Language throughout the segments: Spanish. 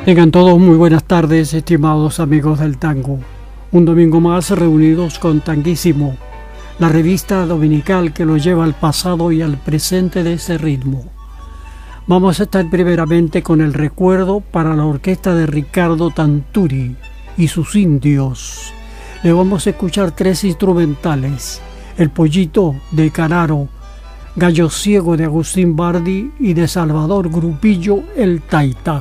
Tengan todos muy buenas tardes, estimados amigos del tango. Un domingo más reunidos con Tanguísimo, la revista dominical que los lleva al pasado y al presente de ese ritmo. Vamos a estar primeramente con el recuerdo para la orquesta de Ricardo Tanturi y sus indios. Le vamos a escuchar 3 instrumentales: El Pollito de Canaro, Gallo Ciego de Agustín Bardi y de Salvador Grupillo, El Taita.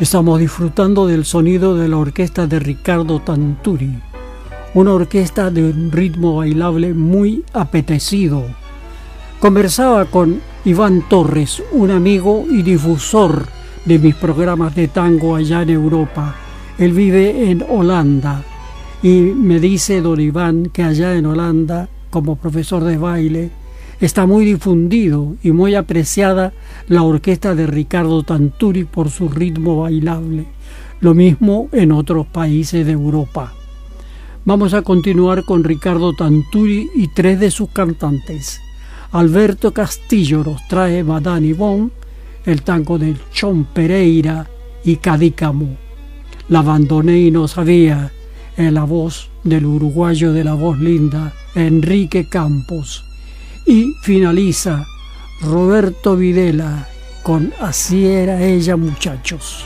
Estamos disfrutando del sonido de la orquesta de Ricardo Tanturi, una orquesta de un ritmo bailable muy apetecido. Conversaba con Iván Torres, un amigo y difusor de mis programas de tango allá en Europa. Él vive en Holanda y me dice don Iván que allá en Holanda, como profesor de baile, está muy difundido y muy apreciada la orquesta de Ricardo Tanturi por su ritmo bailable. Lo mismo en otros países de Europa. Vamos a continuar con Ricardo Tanturi y tres de sus cantantes. Alberto Castillo nos trae Madame Yvonne, el tango de Chon Pereira y Cadícamo. La abandoné y no sabía, en la voz del uruguayo de la voz linda, Enrique Campos. Y finaliza Roberto Videla con Así era ella, muchachos.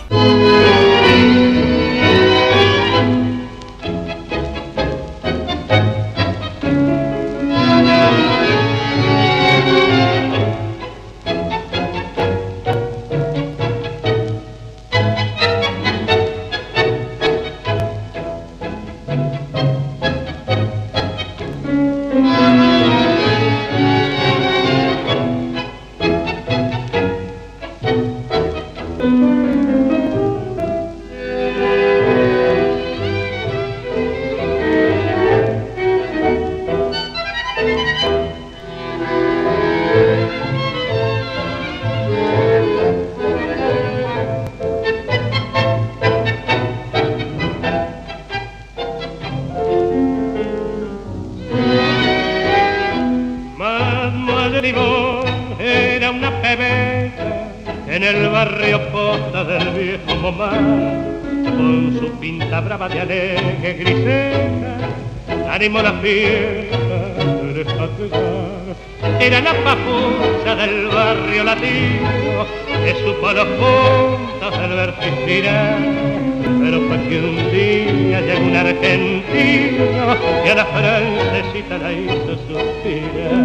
Animó la fiesta del espatear. Era la papucha del barrio latino que supo a los puntos del verso inspirar. Pero fue que un día llegó un argentino que a la francesita la hizo suspirar.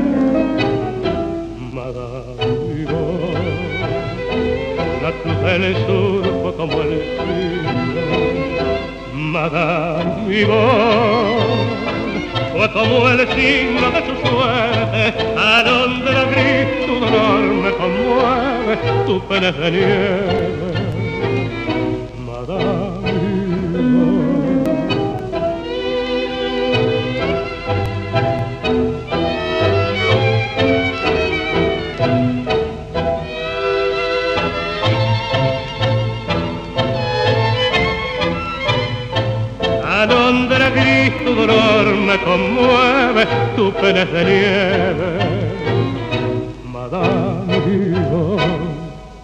Madame Yvonne, la cruz del sur fue como el cielo. Madame Yvonne fue como el signo de su suerte, alondra gris, tu dolor me conmueve, tu pena es de nieve. Madame alondra gris, tu dolor me conmueve, tu pena es de nieve. Madame Yvonne.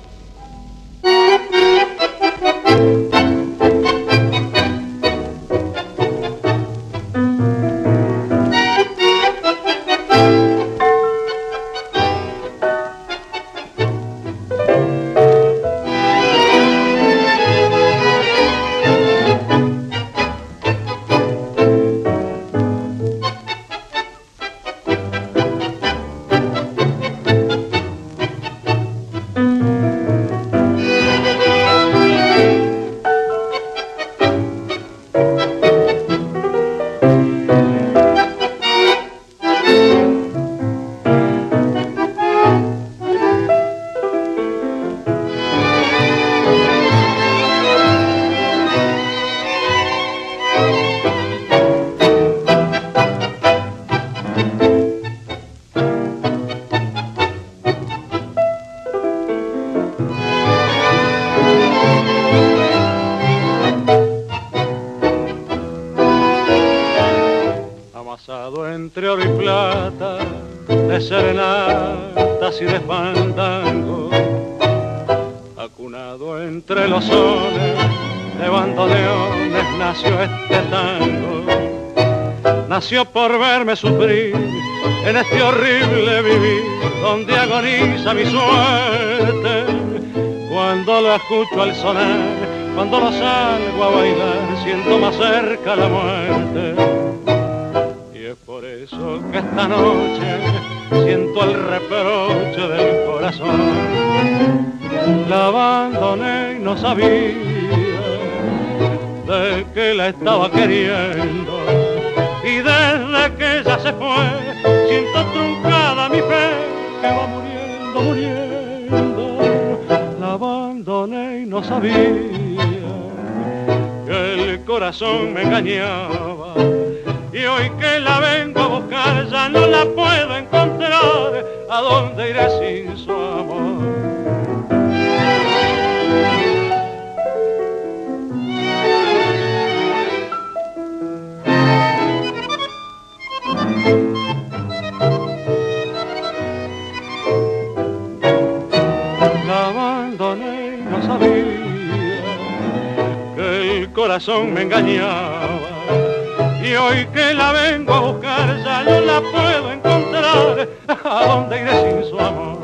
Entre oro y plata, de serenatas y de fandango, acunado entre los sones de bandoneones, nació este tango. Nació por verme sufrir en este horrible vivir, donde agoniza mi suerte. Cuando lo escucho al sonar, cuando lo salgo a bailar, siento más cerca la muerte. Por eso que esta noche siento el reproche del corazón. la abandoné y no sabía de que la estaba queriendo. Y desde que ella se fue, siento truncada mi fe, que va muriendo, muriendo. La abandoné y no sabía que el corazón me engañaba. Y hoy que la vengo a buscar, ya no la puedo encontrar. ¿A dónde iré sin su amor? La abandoné y no sabía que el corazón me engañaba. Y hoy que la vengo a buscar, ya no la puedo encontrar. ¿A dónde iré sin su amor?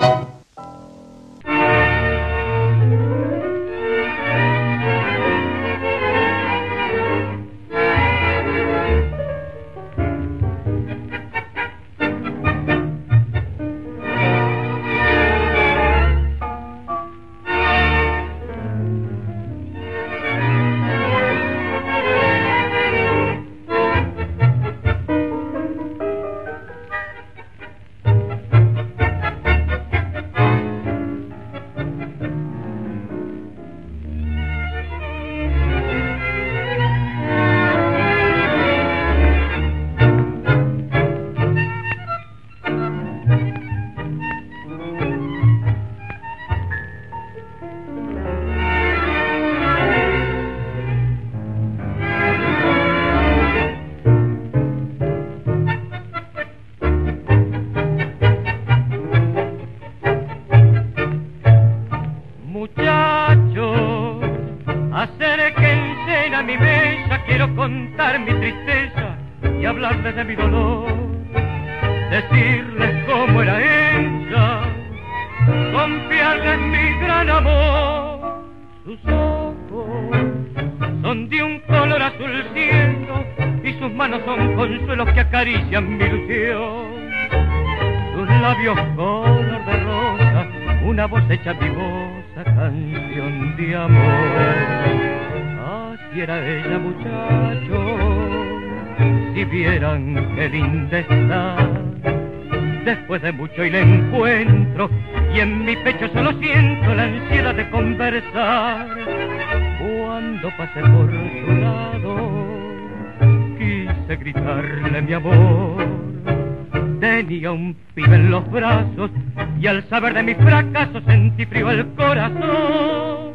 De mi dolor, decirles cómo era ella, confiarle en mi gran amor. Sus ojos son de un color azul cielo y sus manos son consuelos que acarician mi ilusión. Sus labios color de rosa, una voz hecha vivosa, canción de amor. Así era ella, muchachos. Si vieran qué linda está, después de mucho y la encuentro, y en mi pecho solo siento la ansiedad de conversar. Cuando pasé por su lado, quise gritarle mi amor. Tenía un pibe en los brazos, y al saber de mi fracaso sentí frío el corazón.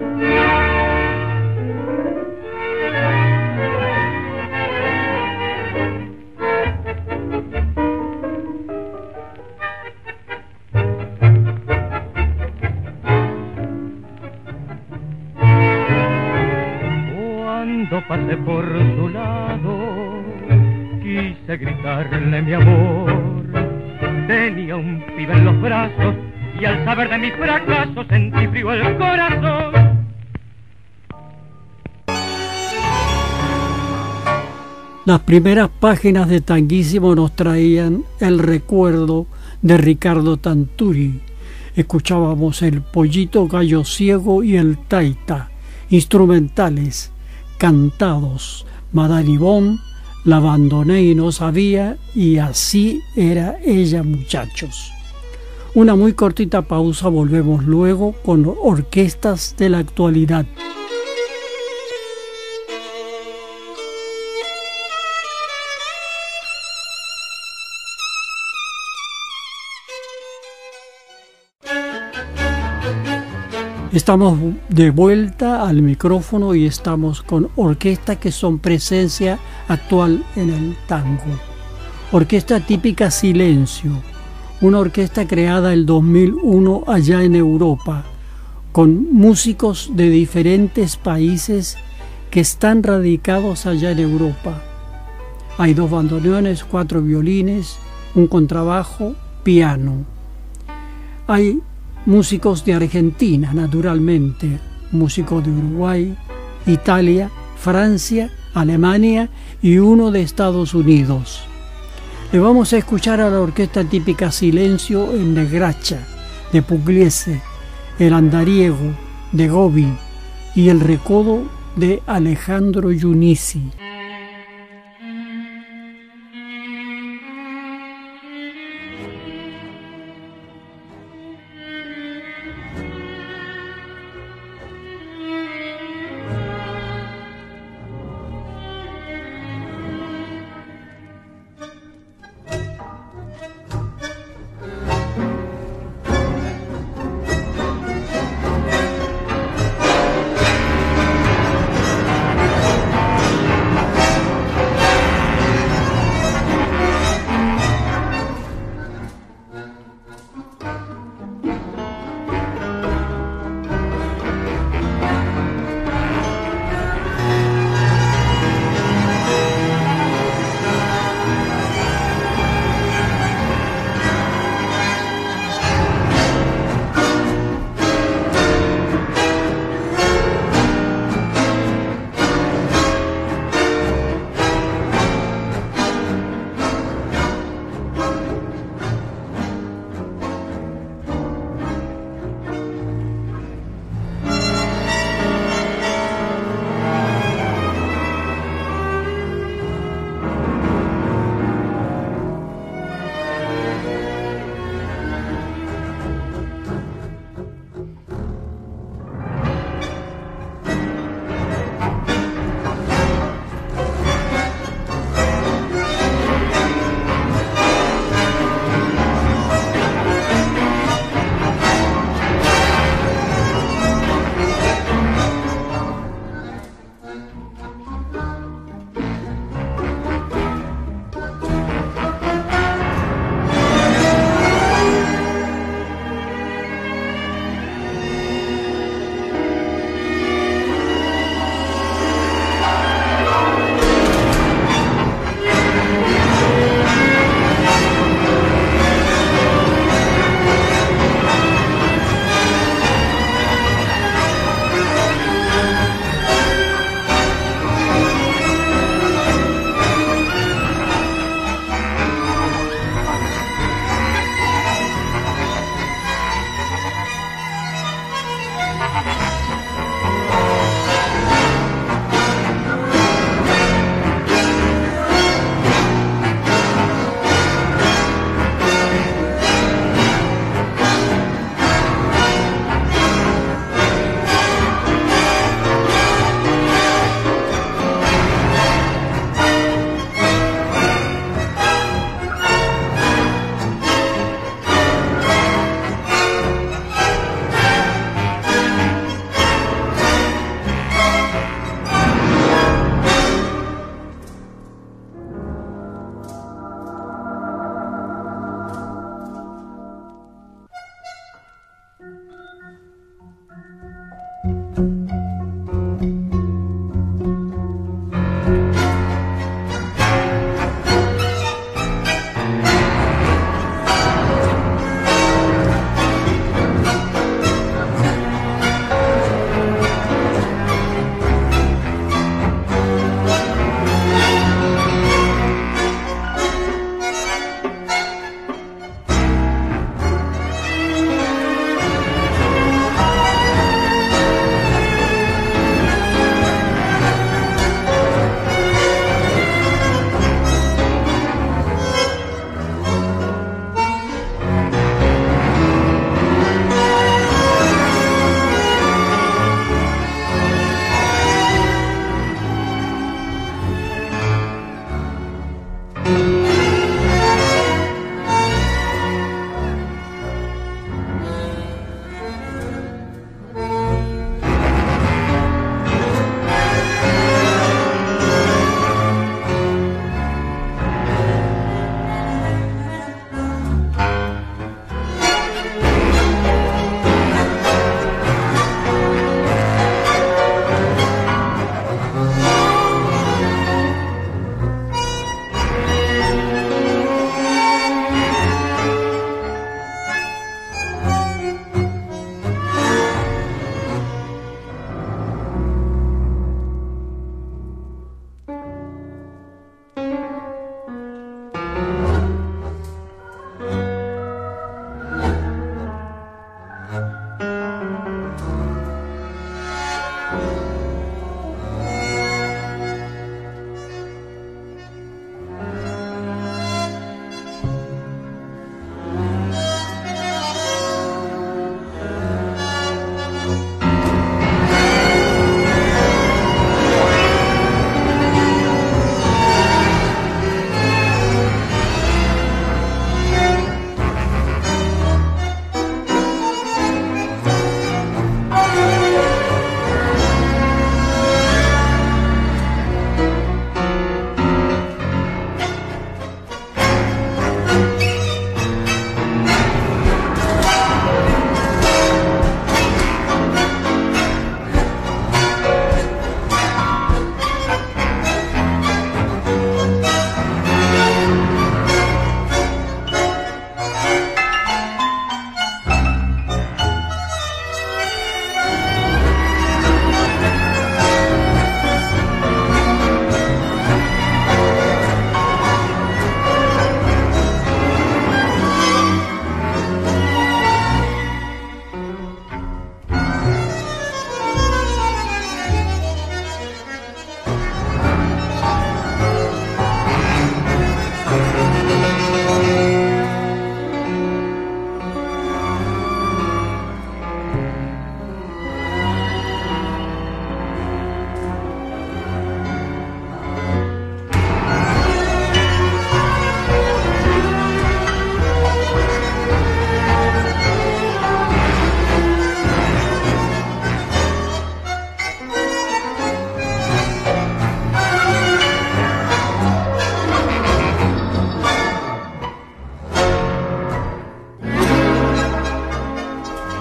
Cuando pasé por su lado, quise gritarle mi amor. Tenía un pibe en los brazos y al saber de mi fracaso sentí frío el corazón. Las primeras páginas de Tanguísimo nos traían el recuerdo de Ricardo Tanturi. Escuchábamos el Pollito Gallo Ciego y el Taita, instrumentales, cantados, Madame Yvonne, La abandoné y no sabía, y así era ella, muchachos. Una muy cortita pausa, volvemos luego con orquestas de la actualidad. Estamos de vuelta al micrófono y estamos con orquestas que son presencia actual en el tango. Orquesta típica Silencio, una orquesta creada el 2001 allá en Europa, con músicos de diferentes países que están radicados allá en Europa. Hay 2 bandoneones, 4 violines, un contrabajo, piano. Hay músicos de Argentina, naturalmente, músicos de Uruguay, Italia, Francia, Alemania y uno de Estados Unidos. Le vamos a escuchar a la orquesta típica Silencio en Negracha, de Pugliese, el Andariego, de Gobi y El recodo de Alejandro Yunisi.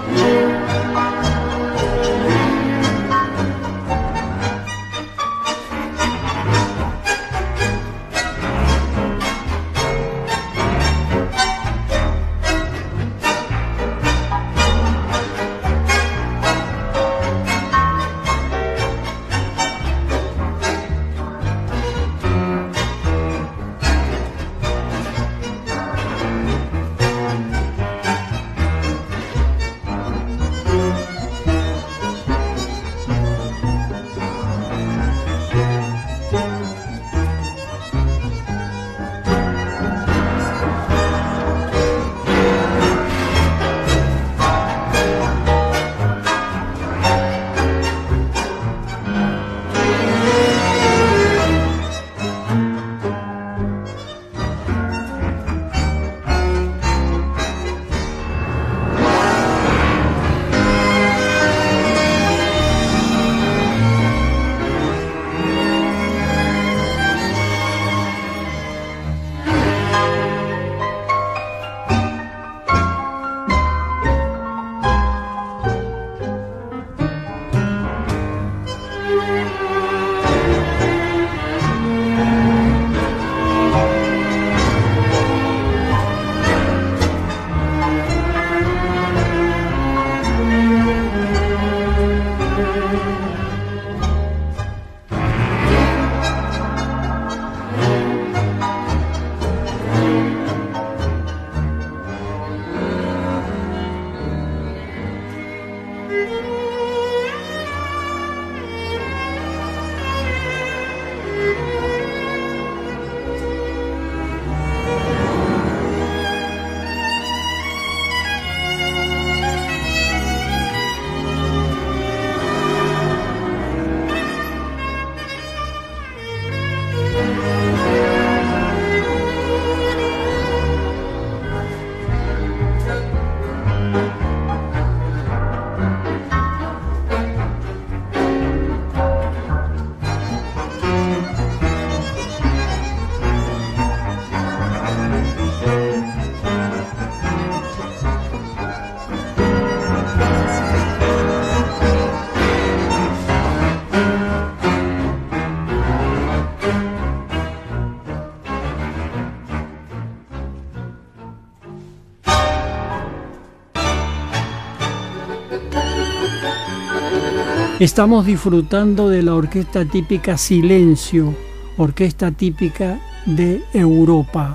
Estamos disfrutando de la orquesta típica Silencio, orquesta típica de Europa.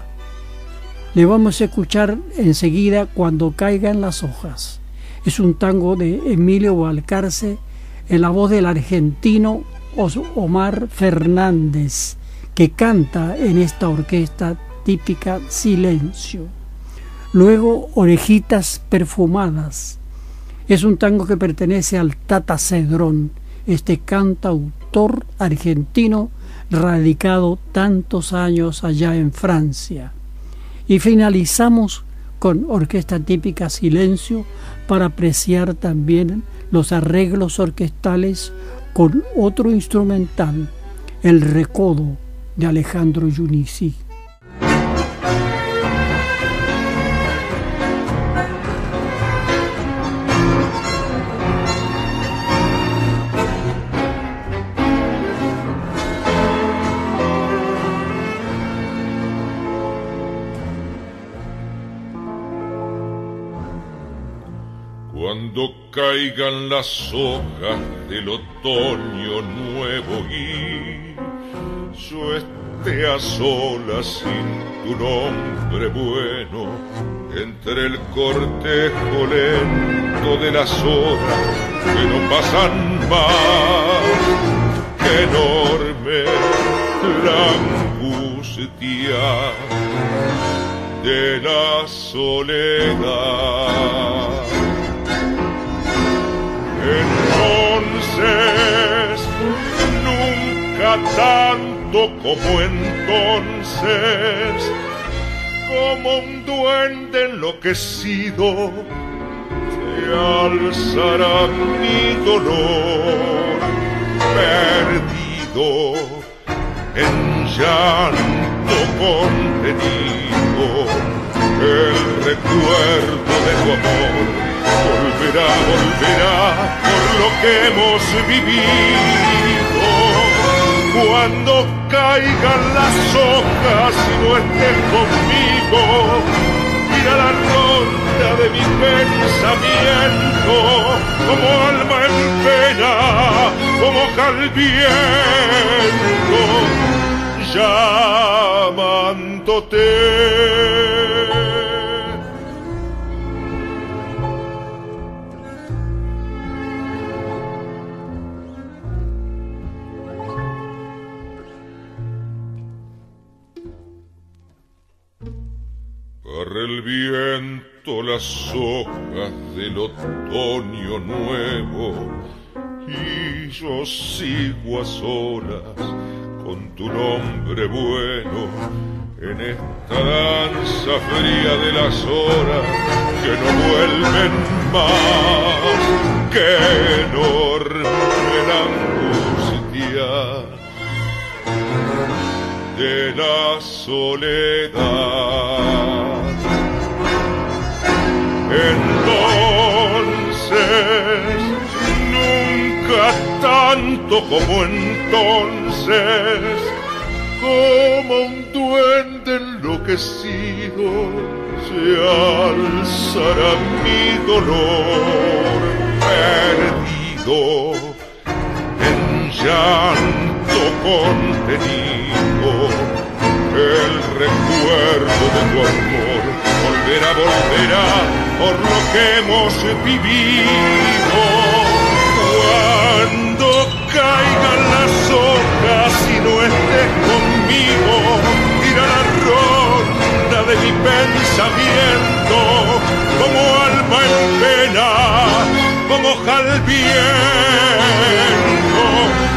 Le vamos a escuchar enseguida Cuando caigan las hojas. Es un tango de Emilio Balcarce en la voz del argentino Omar Fernández, que canta en esta orquesta típica Silencio. Luego Orejitas Perfumadas. Es un tango que pertenece al Tata Cedrón, este cantautor argentino radicado tantos años allá en Francia. Y finalizamos con orquesta típica Silencio para apreciar también los arreglos orquestales con otro instrumental, El Recodo de Alejandro Giunisi. Cuando caigan las hojas del otoño nuevo y yo esté a solas sin tu nombre bueno, entre el cortejo lento de las horas que no pasan más, que enorme la angustia de la soledad. Entonces, nunca tanto como entonces, como un duende enloquecido, te alzará mi dolor, perdido en llanto contenido. El recuerdo de tu amor volverá volverá por lo que hemos vivido. Cuando caigan las hojas y no estés conmigo, mira la ronda de mi pensamiento, como alma en pena, como hoja al viento, llamándote. Barre el viento las hojas del otoño nuevo y yo sigo a solas con tu nombre bueno en esta danza fría de las horas que no vuelven más, que enorme la angustia de la soledad. Entonces, nunca tanto como entonces, como un duende enloquecido, se alzará mi dolor perdido en llanto contenido. El recuerdo de tu amor volverá por lo que hemos vivido. Cuando caigan las hojas y no estés conmigo, tira la ronda de mi pensamiento, como alma en pena, como hoja al viento,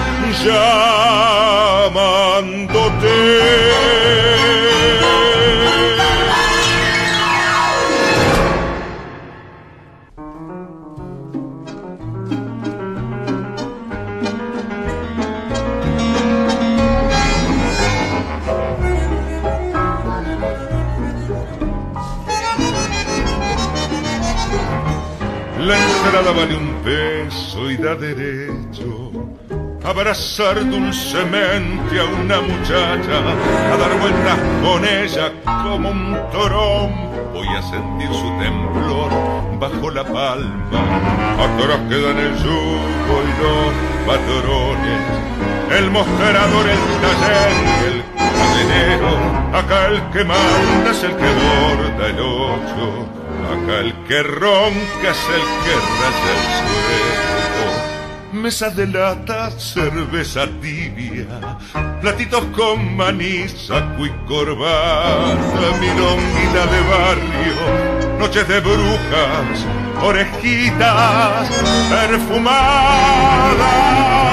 llamándote. La entrada vale $1 y da derecho a abrazar dulcemente a una muchacha, a dar vueltas con ella como un trompo y a sentir su temblor bajo la palma. Atrás quedan el yugo y los patrones, el mostrador, el taller y el cadenero. Acá el que manda es el que borda el 8. Acá el que ronca es el que raya el suelo. Mesa de lata, cerveza tibia, platitos con maní, saco y corbata, milonguita de barrio, noches de brujas, orejitas perfumadas.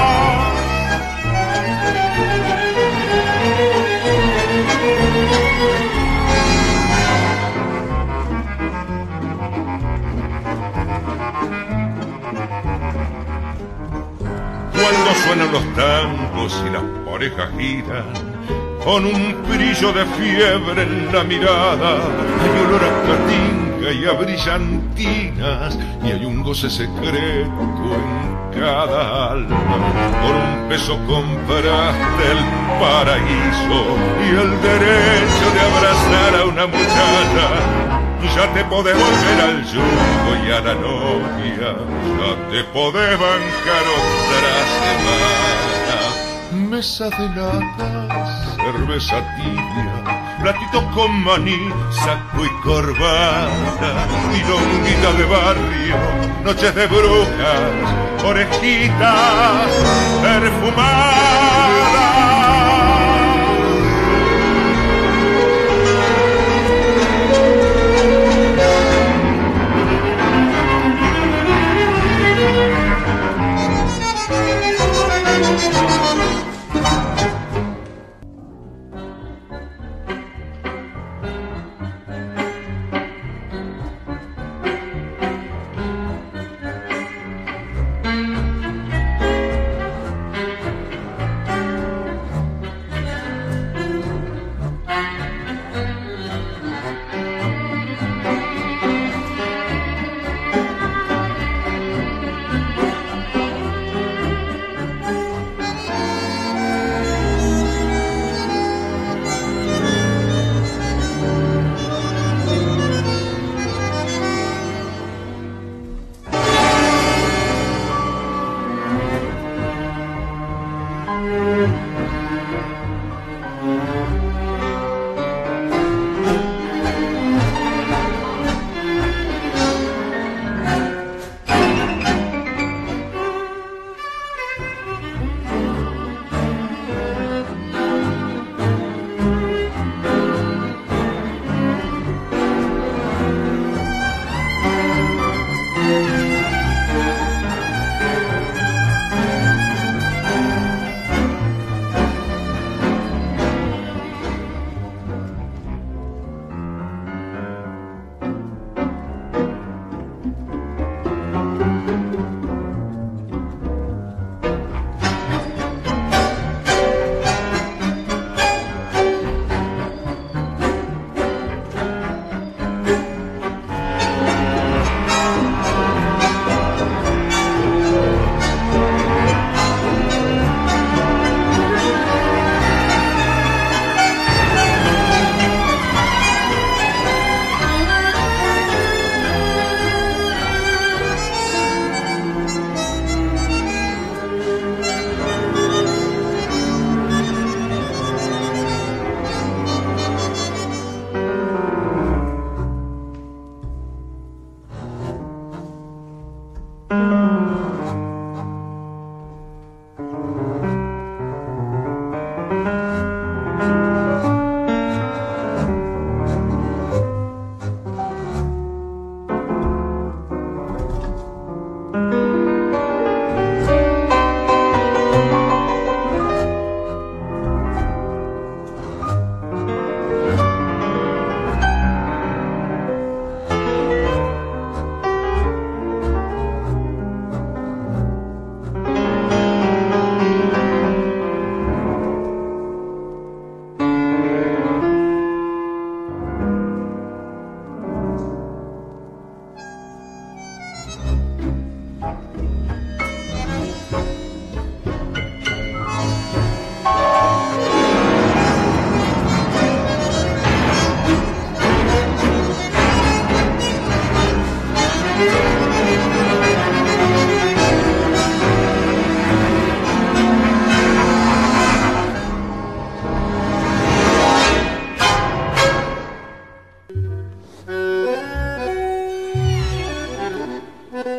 Cuando suenan los tangos y las parejas giran, con un brillo de fiebre en la mirada, hay olor a catinga y a brillantinas, y hay un goce secreto en cada alma. Por $1 compraste el paraíso y el derecho de abrazar a una muchacha. Ya te podés volver al yugo y a la novia, ya te podés bancar otra semana. Mesa de latas, cerveza tibia, platitos con maní, saco y corbata, milonguita de barrio, noches de brujas, orejitas perfumadas.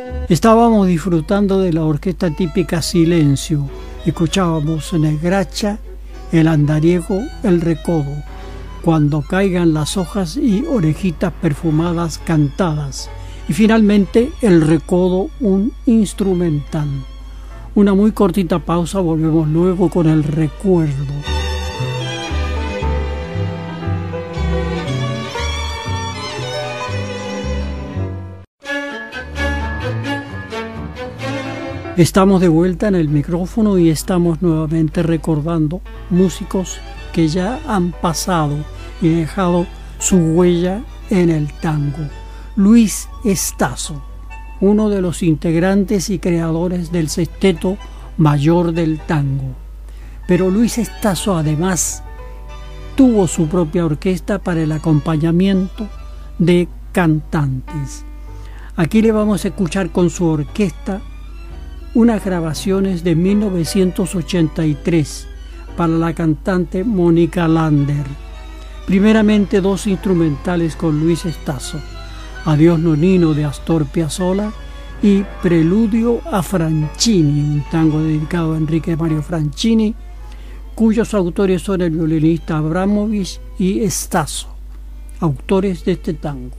Estábamos disfrutando de la orquesta típica Silencio. Escuchábamos en el Gracha, el Andariego, el Recodo, Cuando caigan las hojas y Orejitas perfumadas cantadas. Y finalmente el Recodo, un instrumental. Una muy cortita pausa, volvemos luego con el Recuerdo. Estamos de vuelta en el micrófono y estamos nuevamente recordando músicos que ya han pasado y dejado su huella en el tango. Luis Estazo, uno de los integrantes y creadores del Sexteto Mayor del Tango. Pero Luis Estazo además tuvo su propia orquesta para el acompañamiento de cantantes. Aquí le vamos a escuchar con su orquesta unas grabaciones de 1983 para la cantante Mónica Lander. Primeramente 2 instrumentales con Luis Estazo: Adiós Nonino de Astor Piazzolla y Preludio a Franchini, un tango dedicado a Enrique Mario Franchini, cuyos autores son el violinista Abramovich y Estazo, autores de este tango.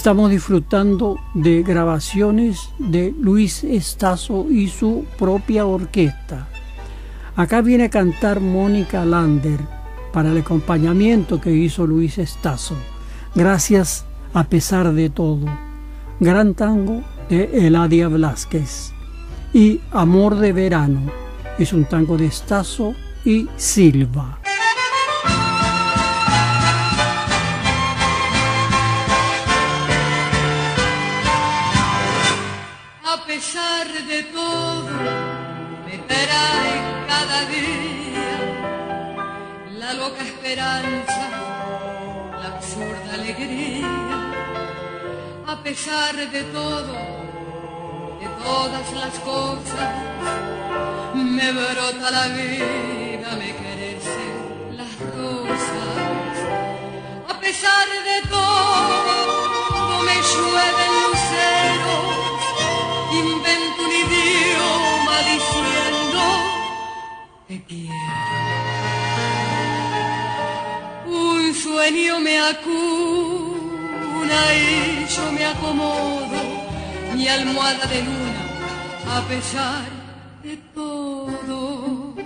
Estamos disfrutando de grabaciones de Luis Estazo y su propia orquesta. Acá viene a cantar Mónica Lander para el acompañamiento que hizo Luis Estazo. Gracias a pesar de todo. Gran tango de Eladia Blasquez. Y Amor de verano es un tango de Estazo y Silva. A pesar de todo, me trae cada día la loca esperanza, la absurda alegría. A pesar de todo, de todas las cosas, me brota la vida, me crecen las rosas. A pesar de todo, me llueven luceros. Invento un idioma diciendo te quiero. Un sueño me acuna y yo me acomodo, mi almohada de luna, a pesar de todo.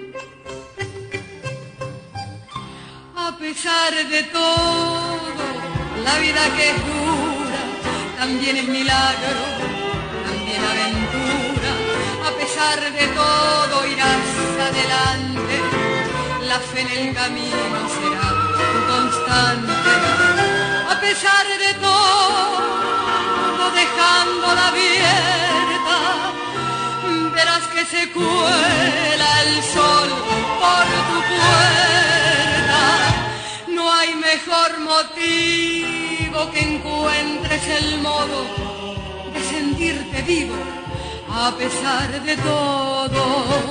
A pesar de todo, la vida que es dura también es milagro, también aventura. A pesar de todo irás adelante, la fe en el camino será constante. A pesar de todo, dejándola abierta, verás que se cuela el sol por tu puerta. No hay mejor motivo que encuentres el modo de sentirte vivo a pesar de todo.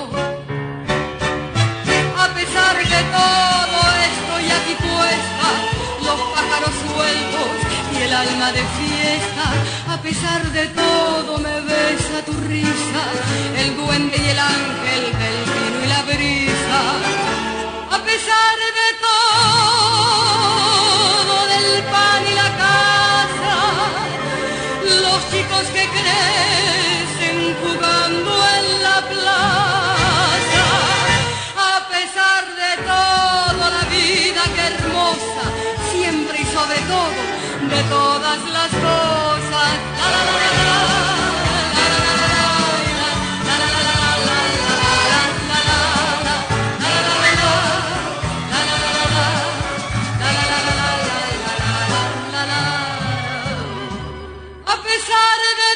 A pesar de todo estoy aquí puesta, los pájaros sueltos y el alma de fiesta. A pesar de todo me besa tu risa, el duende y el ángel del vino y la brisa. A pesar de todo, del pan y la casa, los chicos que crecen jugando en la plaza. A pesar de todo, la vida que hermosa, siempre y sobre todo, de todas las cosas. La, la, la, la, la. A pesar de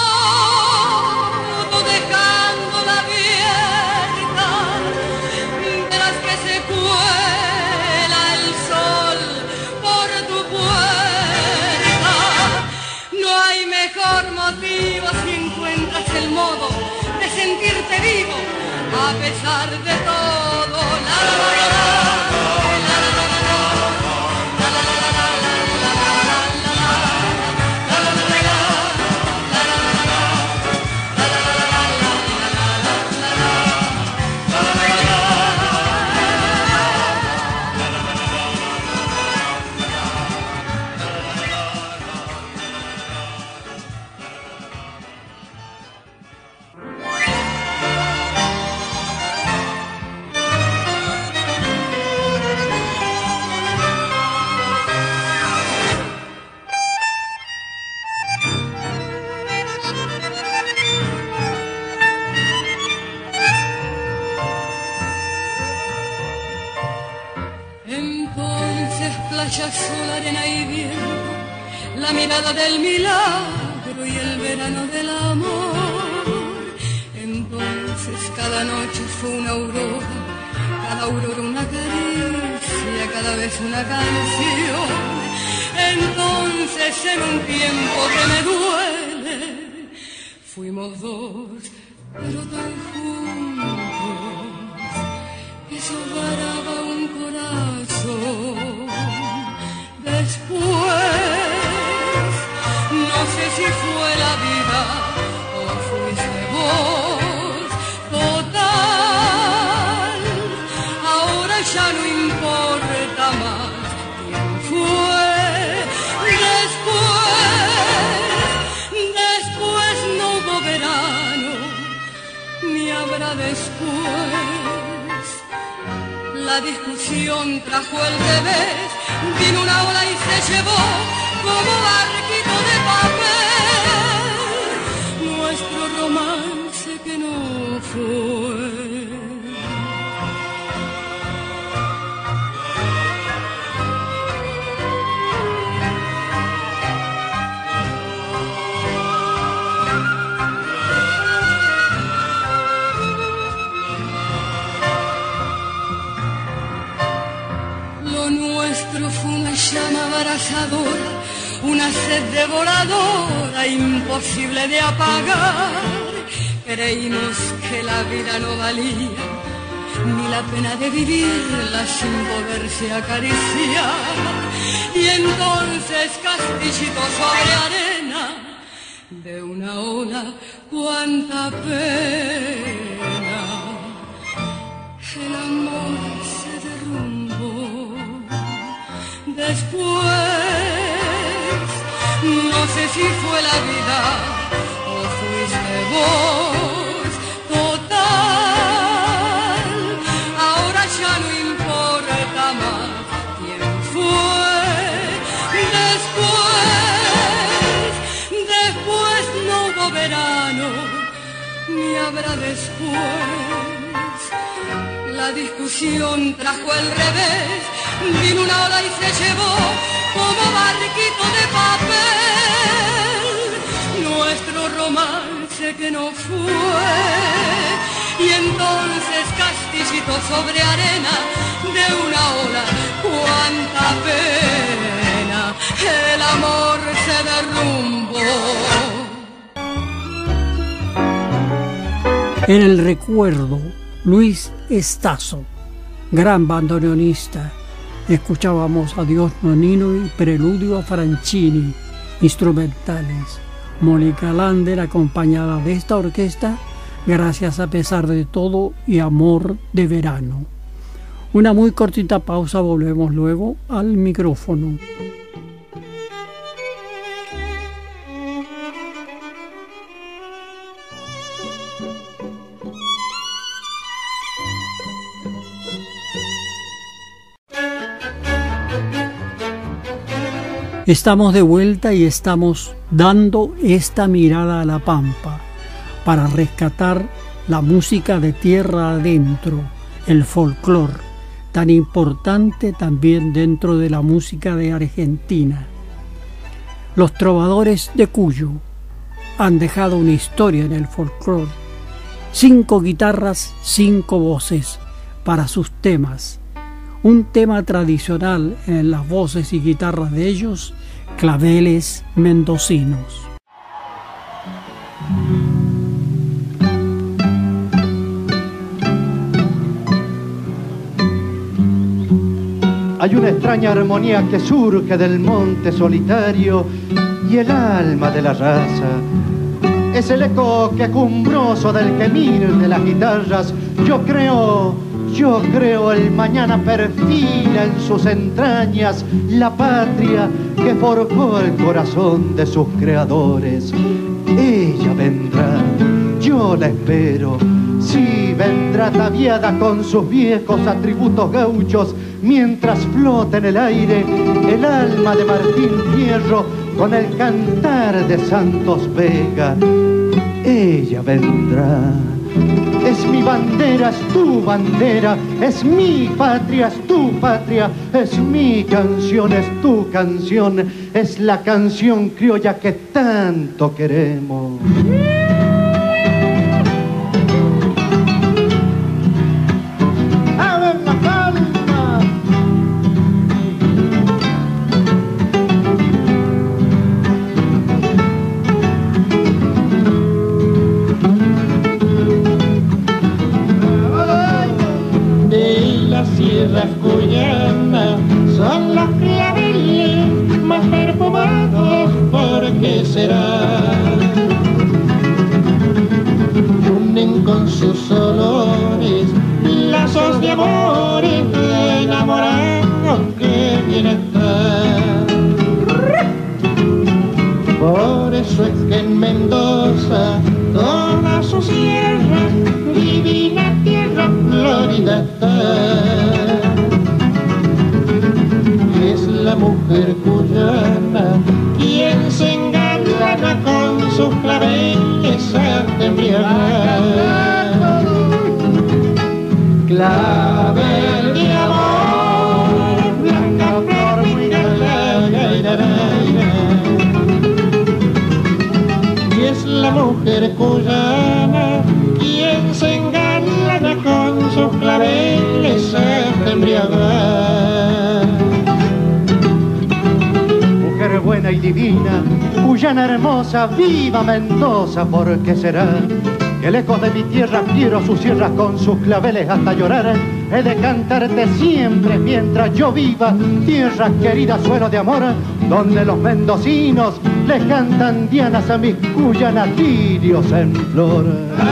todo, dejándola abierta, verás que se cuela el sol por tu puerta. No hay mejor motivo si encuentras el modo de sentirte vivo, a pesar de todo. La, la, la, la. Azul, arena y viento, la mirada del milagro y el verano del amor. Entonces cada noche fue una aurora, cada aurora una caricia, cada vez una canción. Entonces en un tiempo que me duele, fuimos dos, pero tan juntos, que sobraba un corazón. Después, no sé si fue la vida o fuiste vos, total, ahora ya no importa más quién fue. Después, habrá después? La discusión trajo el revés, vino una ola y se llevó como barquito de papel nuestro romance que no fue. Fue una llama abrasadora, una sed devoradora, imposible de apagar. Creímos que la vida no valía, ni la pena de vivirla sin poderse acariciar. Y entonces, castillito sobre arena, de una ola, cuánta pena. El amor se derrumbó. Después, no sé si fue la vida o fuiste vos, total, ahora ya no importa más quién fue. Después no hubo verano, ni habrá después. La discusión trajo el revés, vino una ola y se llevó como barquito de papel nuestro romance que no fue. Y entonces, castillito sobre arena, de una ola, cuánta pena, el amor se derrumbó. En el recuerdo, Luis Estazo, gran bandoneonista. Escuchábamos Adiós Nonino y Preludio a Franchini, instrumentales. Mónica Lander acompañada de esta orquesta, Gracias a pesar de todo y Amor de verano. Una muy cortita pausa, volvemos luego al micrófono. Estamos de vuelta y estamos dando esta mirada a la pampa para rescatar la música de tierra adentro, el folclore, tan importante también dentro de la música de Argentina. Los trovadores de Cuyo han dejado una historia en el folclore. 5 guitarras, 5 voces para sus temas. Un tema tradicional en las voces y guitarras de ellos, claveles mendocinos. Hay una extraña armonía que surge del monte solitario y el alma de la raza. Es el eco quejumbroso del gemir de las guitarras. Yo creo el mañana perfila en sus entrañas la patria que forjó el corazón de sus creadores. Ella vendrá, yo la espero. Sí, vendrá ataviada con sus viejos atributos gauchos, mientras flota en el aire el alma de Martín Fierro con el cantar de Santos Vega. Ella vendrá. Es mi bandera, es tu bandera, es mi patria, es tu patria, es mi canción, es tu canción, es la canción criolla que tanto queremos. Son los claveles más perfumados, ¿por qué será? tierra. Clavel de amor, blanca flor muy y es la mujer cuyana quien se engana con sus claveles hasta embriagar. Mujer buena y divina, cuyana hermosa, viva Mendoza, ¿por qué será? Que lejos de mi tierra quiero sus sierras con sus claveles hasta llorar. He de cantarte siempre mientras yo viva, tierra querida, suelo de amor, donde los mendocinos les cantan dianas a mis cuyanas lirios en flor.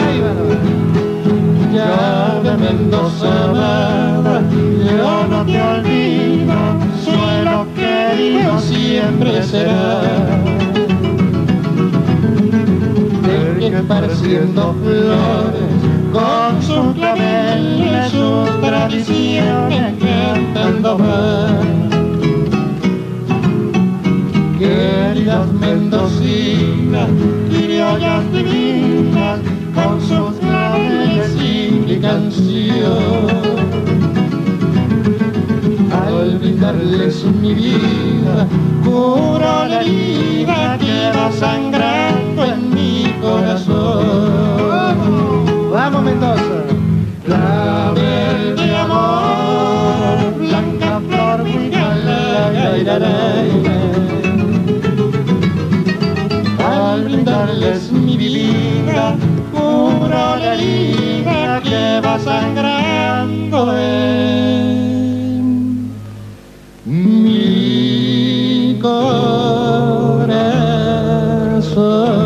Ya de Mendoza amada, yo no te olvido, suelo querido siempre será. Que esparciendo flores con sus claveles, sus tradiciones cantando más. Queridas mendocinas, criollas divinas, con sus claveles y mi canción. Al brindarles mi vida, curo la herida que va sangrando en mi corazón. ¡Vamos, Mendoza! Clavel de amor, blanca flor muy al brindarles mi vida, curo la herida que va sangrando en mi corazón.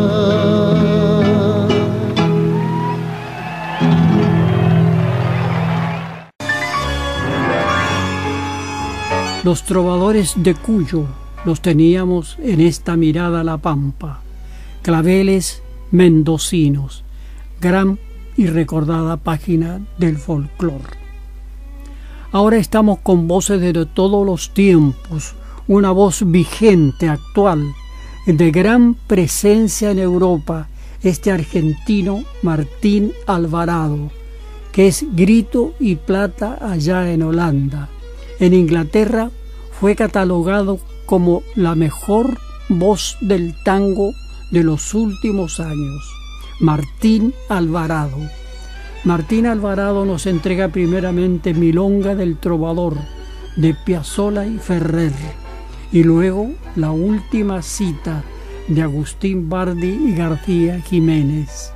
Los trovadores de Cuyo los teníamos en esta mirada a la pampa, claveles mendocinos, gran y recordada página del folclore. Ahora estamos con voces de todos los tiempos, una voz vigente, actual, de gran presencia en Europa, este argentino Martín Alvarado, que es grito y plata allá en Holanda. En Inglaterra fue catalogado como la mejor voz del tango de los últimos años. Martín Alvarado. Martín Alvarado nos entrega primeramente Milonga del Trovador de Piazzolla y Ferrer y luego La Última Cita de Agustín Bardi y García Jiménez.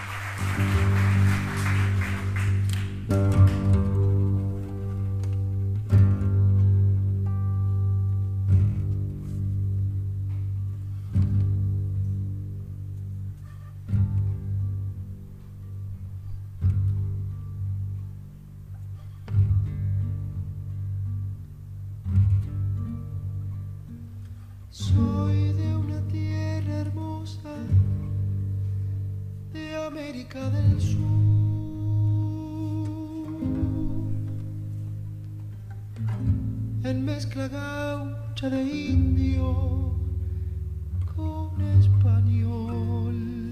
Soy de una tierra hermosa, de América del Sur, en mezcla gaucha de indio con español.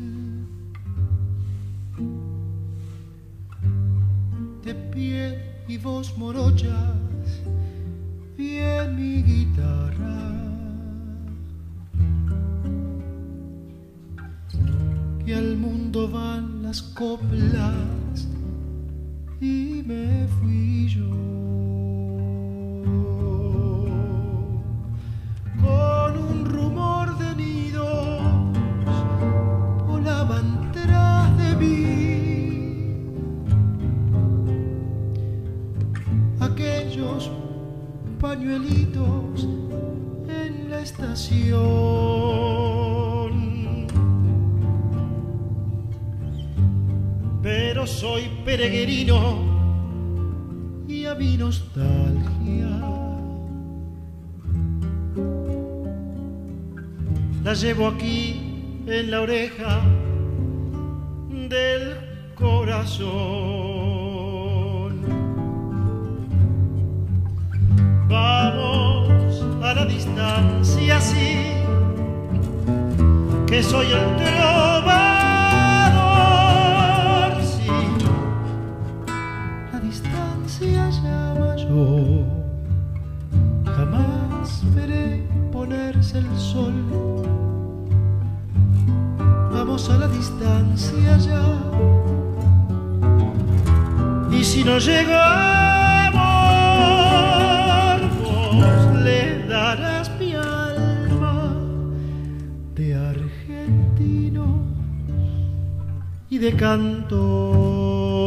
De piel y voz morochas, bien mi guitarra, que al mundo van las coplas y me fui yo. Con un rumor de nidos volaban tras de mí aquellos pañuelitos en la estación. Pero soy peregrino y a mi nostalgia la llevo aquí en la oreja del corazón. Vamos a la distancia, sí, que soy el trovador distancia ya. Y si no llego a amor, vos le darás mi alma de argentino y de cantor.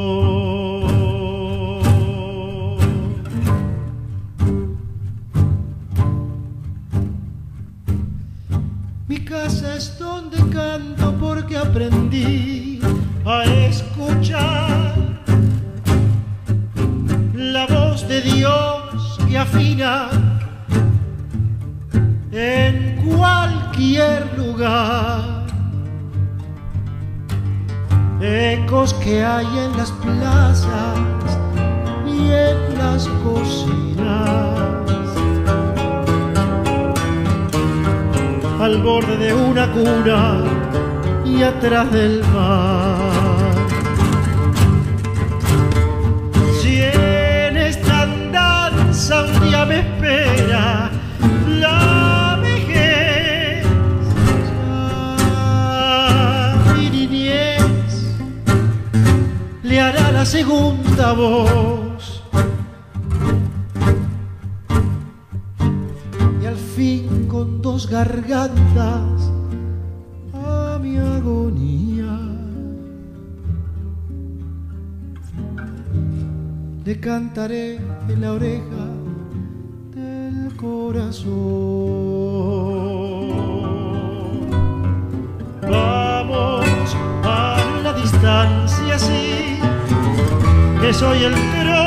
Mi casa es donde canto porque aprendí a escuchar la voz de Dios que afina en cualquier lugar. Ecos que hay en las plazas y en las cocinas, al borde de una cuna y atrás del mar. Si en esta andanza un día me espera la vejez, ya mi niñez le hará la segunda voz. Y al fin con dos gargantas a mi agonía le cantaré en la oreja del corazón. Vamos a la distancia, sí, que soy el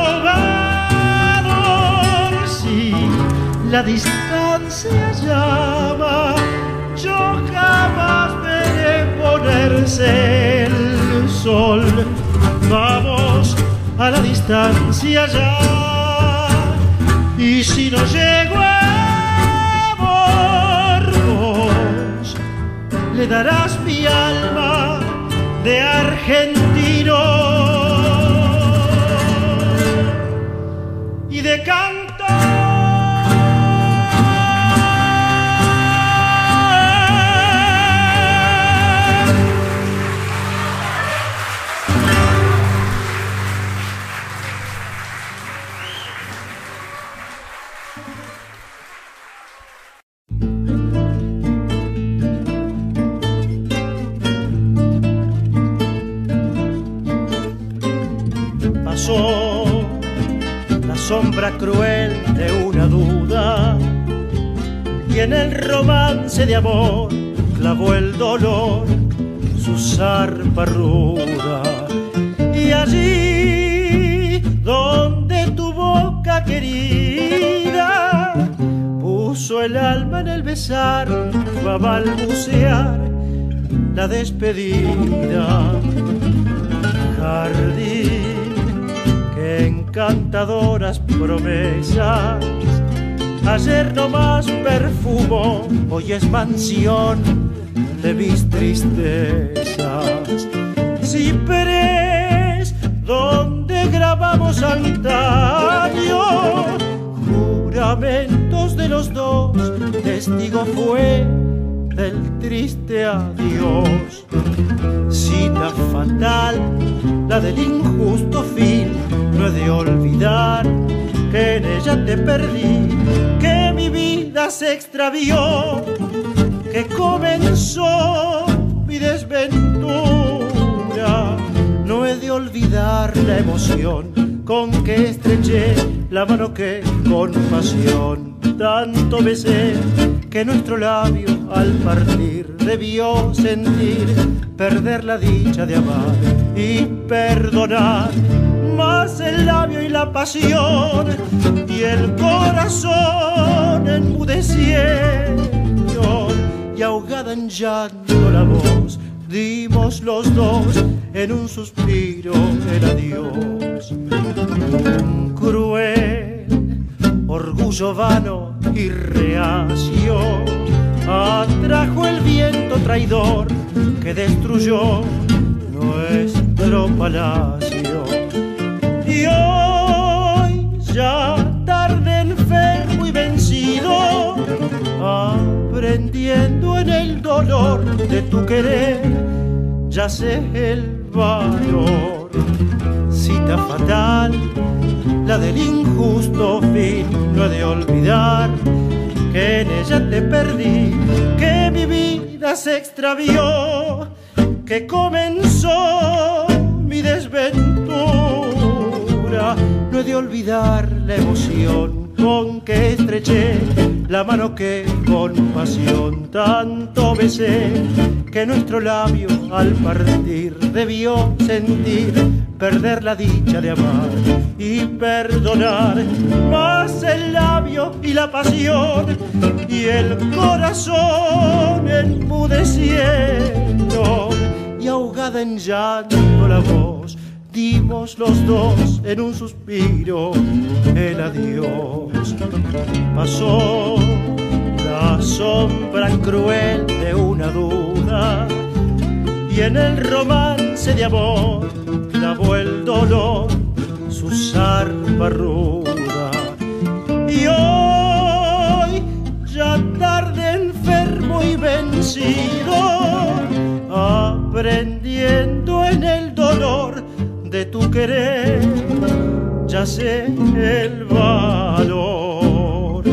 trovador, sí, la distancia llama, yo jamás veré ponerse el sol. Vamos a la distancia ya, y si no llego a amor, vos le darás mi alma de argentino y de cantor. La sombra cruel de una duda, y en el romance de amor clavó el dolor su zarpa ruda. Y allí donde tu boca querida puso el alma en el besar, va a balbucear la despedida. Jardín, encantadoras promesas, ayer nomás perfumó, hoy es mansión de mis tristezas. Ciprés, donde grabamos antaño juramentos de los dos, testigo fue del triste adiós. Cita fatal, la del injusto fin, no he de olvidar que en ella te perdí, que mi vida se extravió, que comenzó mi desventura. No he de olvidar la emoción con que estreché la mano que con pasión tanto besé, que nuestro labio al partir debió sentir perder la dicha de amar y perdonar. Más el labio y la pasión y el corazón enmudecieron, y ahogada en llanto la voz dimos los dos en un suspiro el adiós. Un cruel orgullo vano y reacio atrajo el viento traidor que destruyó nuestro palacio. Y hoy, ya tarde, enfermo y vencido, aprendiendo en el dolor de tu querer, ya sé el valor. Cita fatal, la del injusto fin, no he de olvidar que en ella te perdí, que mi vida se extravió, que comenzó mi desventura. No he de olvidar la emoción con que estreché la mano que con pasión tanto besé, que nuestro labio al partir debió sentir perder la dicha de amar y perdonar, más el labio y la pasión y el corazón enmudeciendo, y ahogada en llanto la voz dimos los dos en un suspiro el adiós. Pasó la sombra cruel de una duda y en el romance de amor clavó el dolor su zarpa ruda. Y hoy, ya tarde, enfermo y vencido, aprendiendo en el dolor de tu querer, ya sé el valor.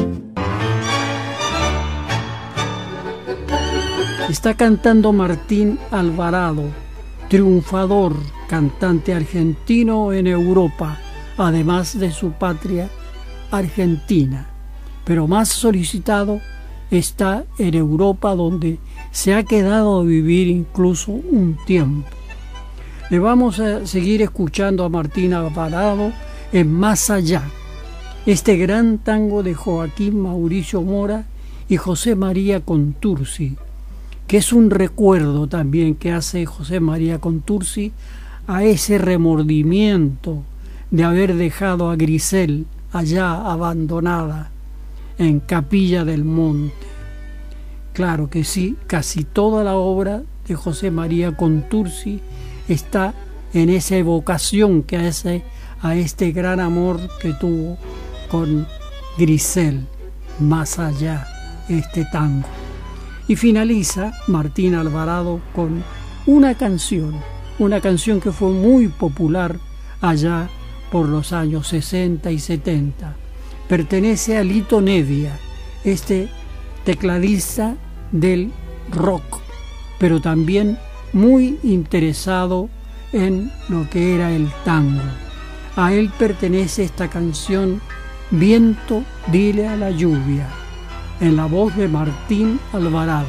Está cantando Martín Alvarado, triunfador, cantante argentino en Europa, además de su patria Argentina, pero más solicitado está en Europa, donde se ha quedado a vivir incluso un tiempo. Le vamos a seguir escuchando a Martín Alvarado en Más Allá, este gran tango de Joaquín Mauricio Mora y José María Contursi, que es un recuerdo también que hace José María Contursi a ese remordimiento de haber dejado a Grisel allá abandonada en Capilla del Monte. Claro que sí, casi toda la obra de José María Contursi está en esa evocación que hace a este gran amor que tuvo con Grisel, Más Allá, este tango. Y finaliza Martín Alvarado con una canción que fue muy popular allá por los años 60 y 70. Pertenece a Lito Nevia, este tecladista del rock, pero también muy interesado en lo que era el tango. A él pertenece esta canción Viento, dile a la lluvia, en la voz de Martín Alvarado.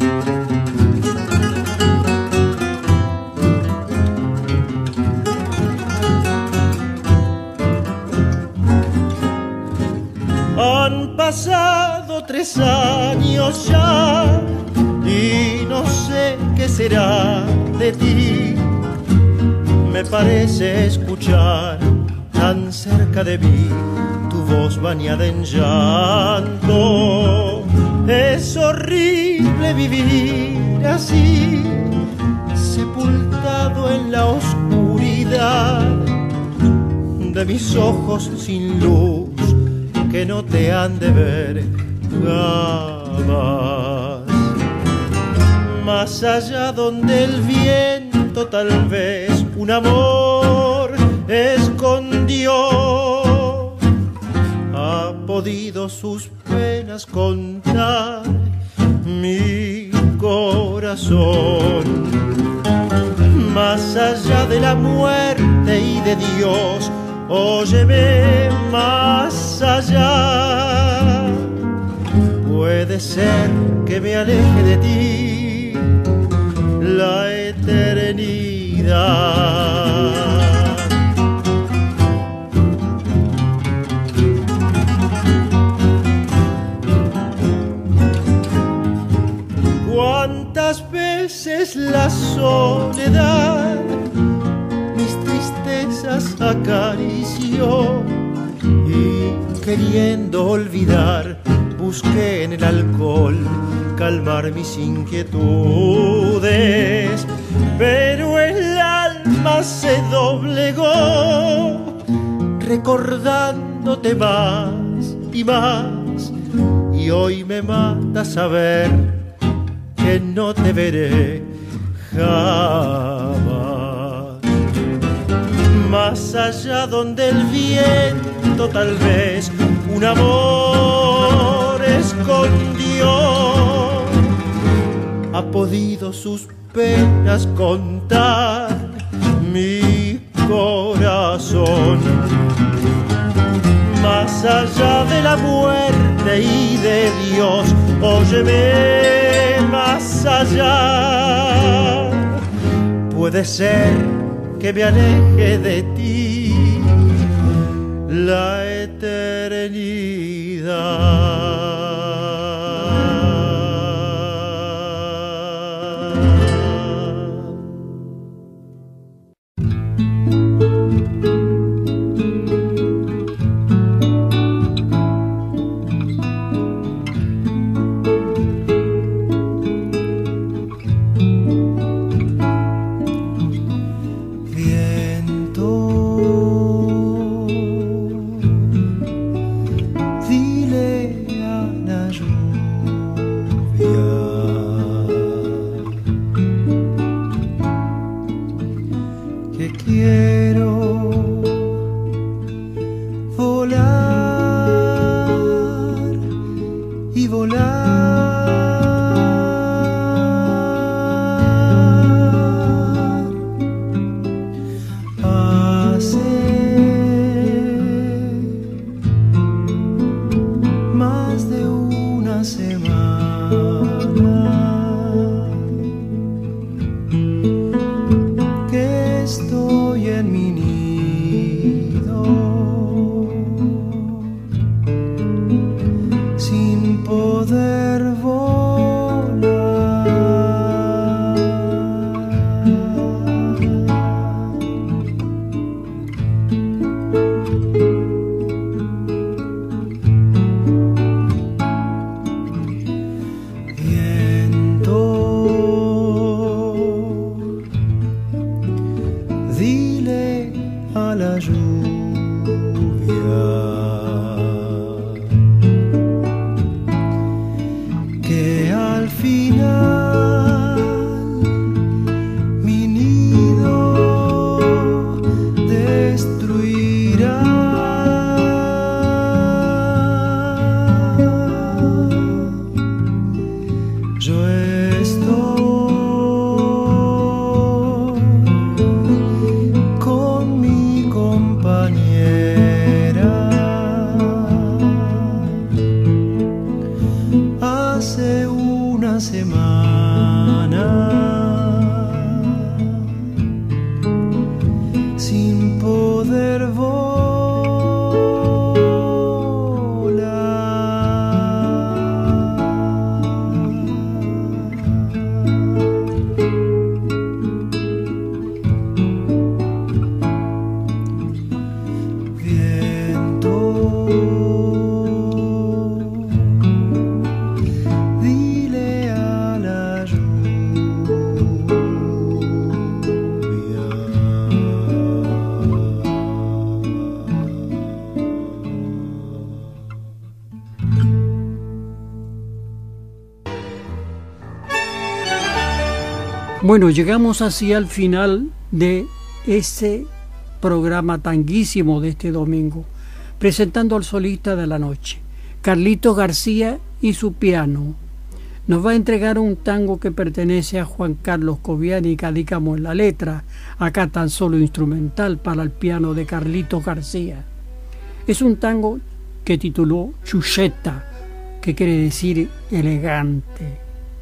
Han pasado 3 años ya y no sé qué será de ti. Me parece escuchar tan cerca de mí tu voz bañada en llanto. Es horrible vivir así, sepultado en la oscuridad de mis ojos sin luz, que no te han de ver jamás. Más allá donde el viento tal vez un amor escondió, ha podido sus penas contar mi corazón. Más allá de la muerte y de Dios, óyeme, más allá. Puede ser que me aleje de ti la eternidad. Cuántas veces la soledad mis tristezas acarició y queriendo olvidar busqué en el alcohol calmar mis inquietudes, pero el alma se doblegó recordándote más y más, y hoy me mata saber que no te veré jamás. Más allá donde el viento tal vez un amor escondió, ha podido sus penas contar mi corazón. Más allá de la muerte y de Dios, óyeme, más allá. Puede ser que me aleje de ti la eternidad. Bueno, llegamos así al final de este programa tanguísimo de este domingo, presentando al solista de la noche, Carlitos García y su piano. Nos va a entregar un tango que pertenece a Juan Carlos Cobian y cadícamo en la letra, acá tan solo instrumental para el piano de Carlitos García. Es un tango que tituló Chucheta, que quiere decir elegante,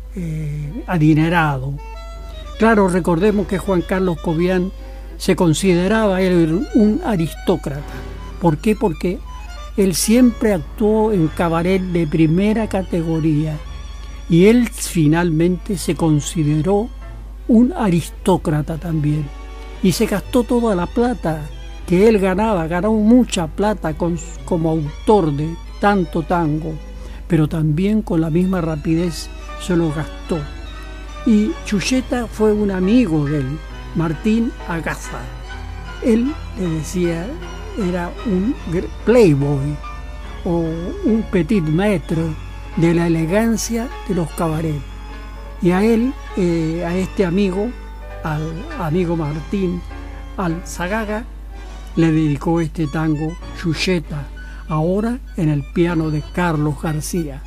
adinerado. Claro, recordemos que Juan Carlos Cobian se consideraba él un aristócrata. ¿Por qué? Porque él siempre actuó en cabaret de primera categoría y él finalmente se consideró un aristócrata también. Y se gastó toda la plata que él ganó mucha plata como autor de tanto tango, pero también con la misma rapidez se lo gastó. Y Chucheta fue un amigo de él, Martín Agaza. Él le decía, era un playboy o un petit maître de la elegancia de los cabarets. Y a él, a este amigo, al amigo Martín Alzagaga, le dedicó este tango Chucheta, ahora en el piano de Carlos García.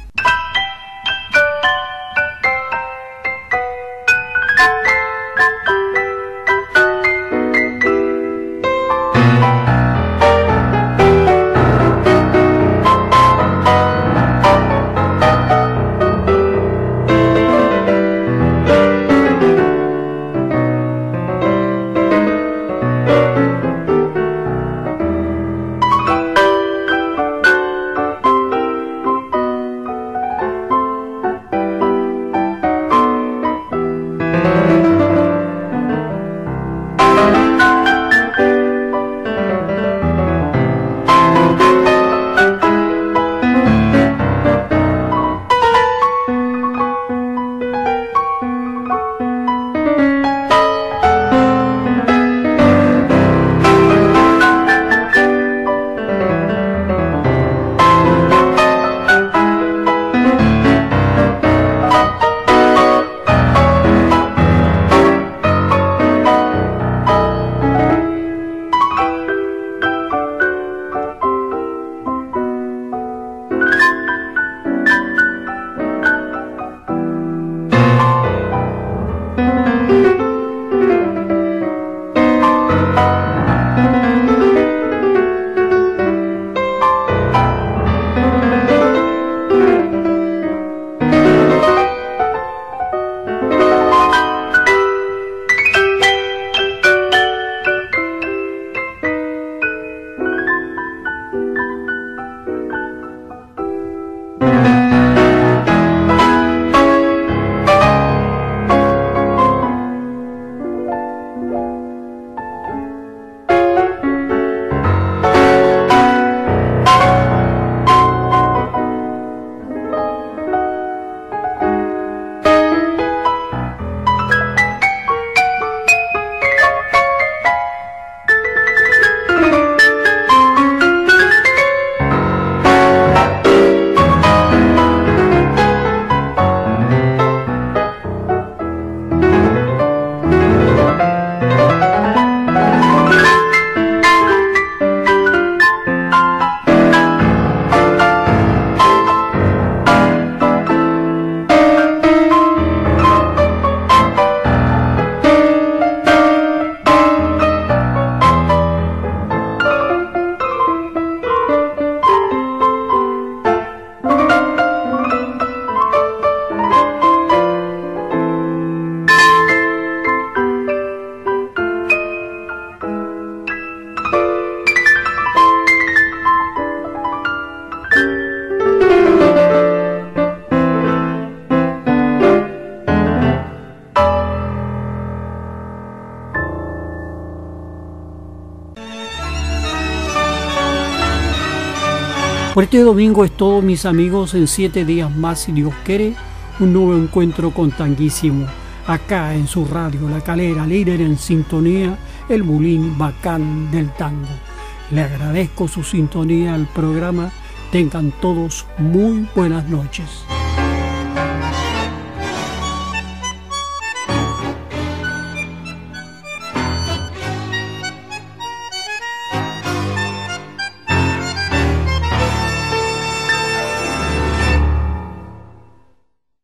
Por este domingo es todo, mis amigos. En 7 días más, si Dios quiere, un nuevo encuentro con Tanguísimo, acá en su radio La Calera, líder en sintonía, el bulín bacán del tango. Le agradezco su sintonía al programa. Tengan todos muy buenas noches.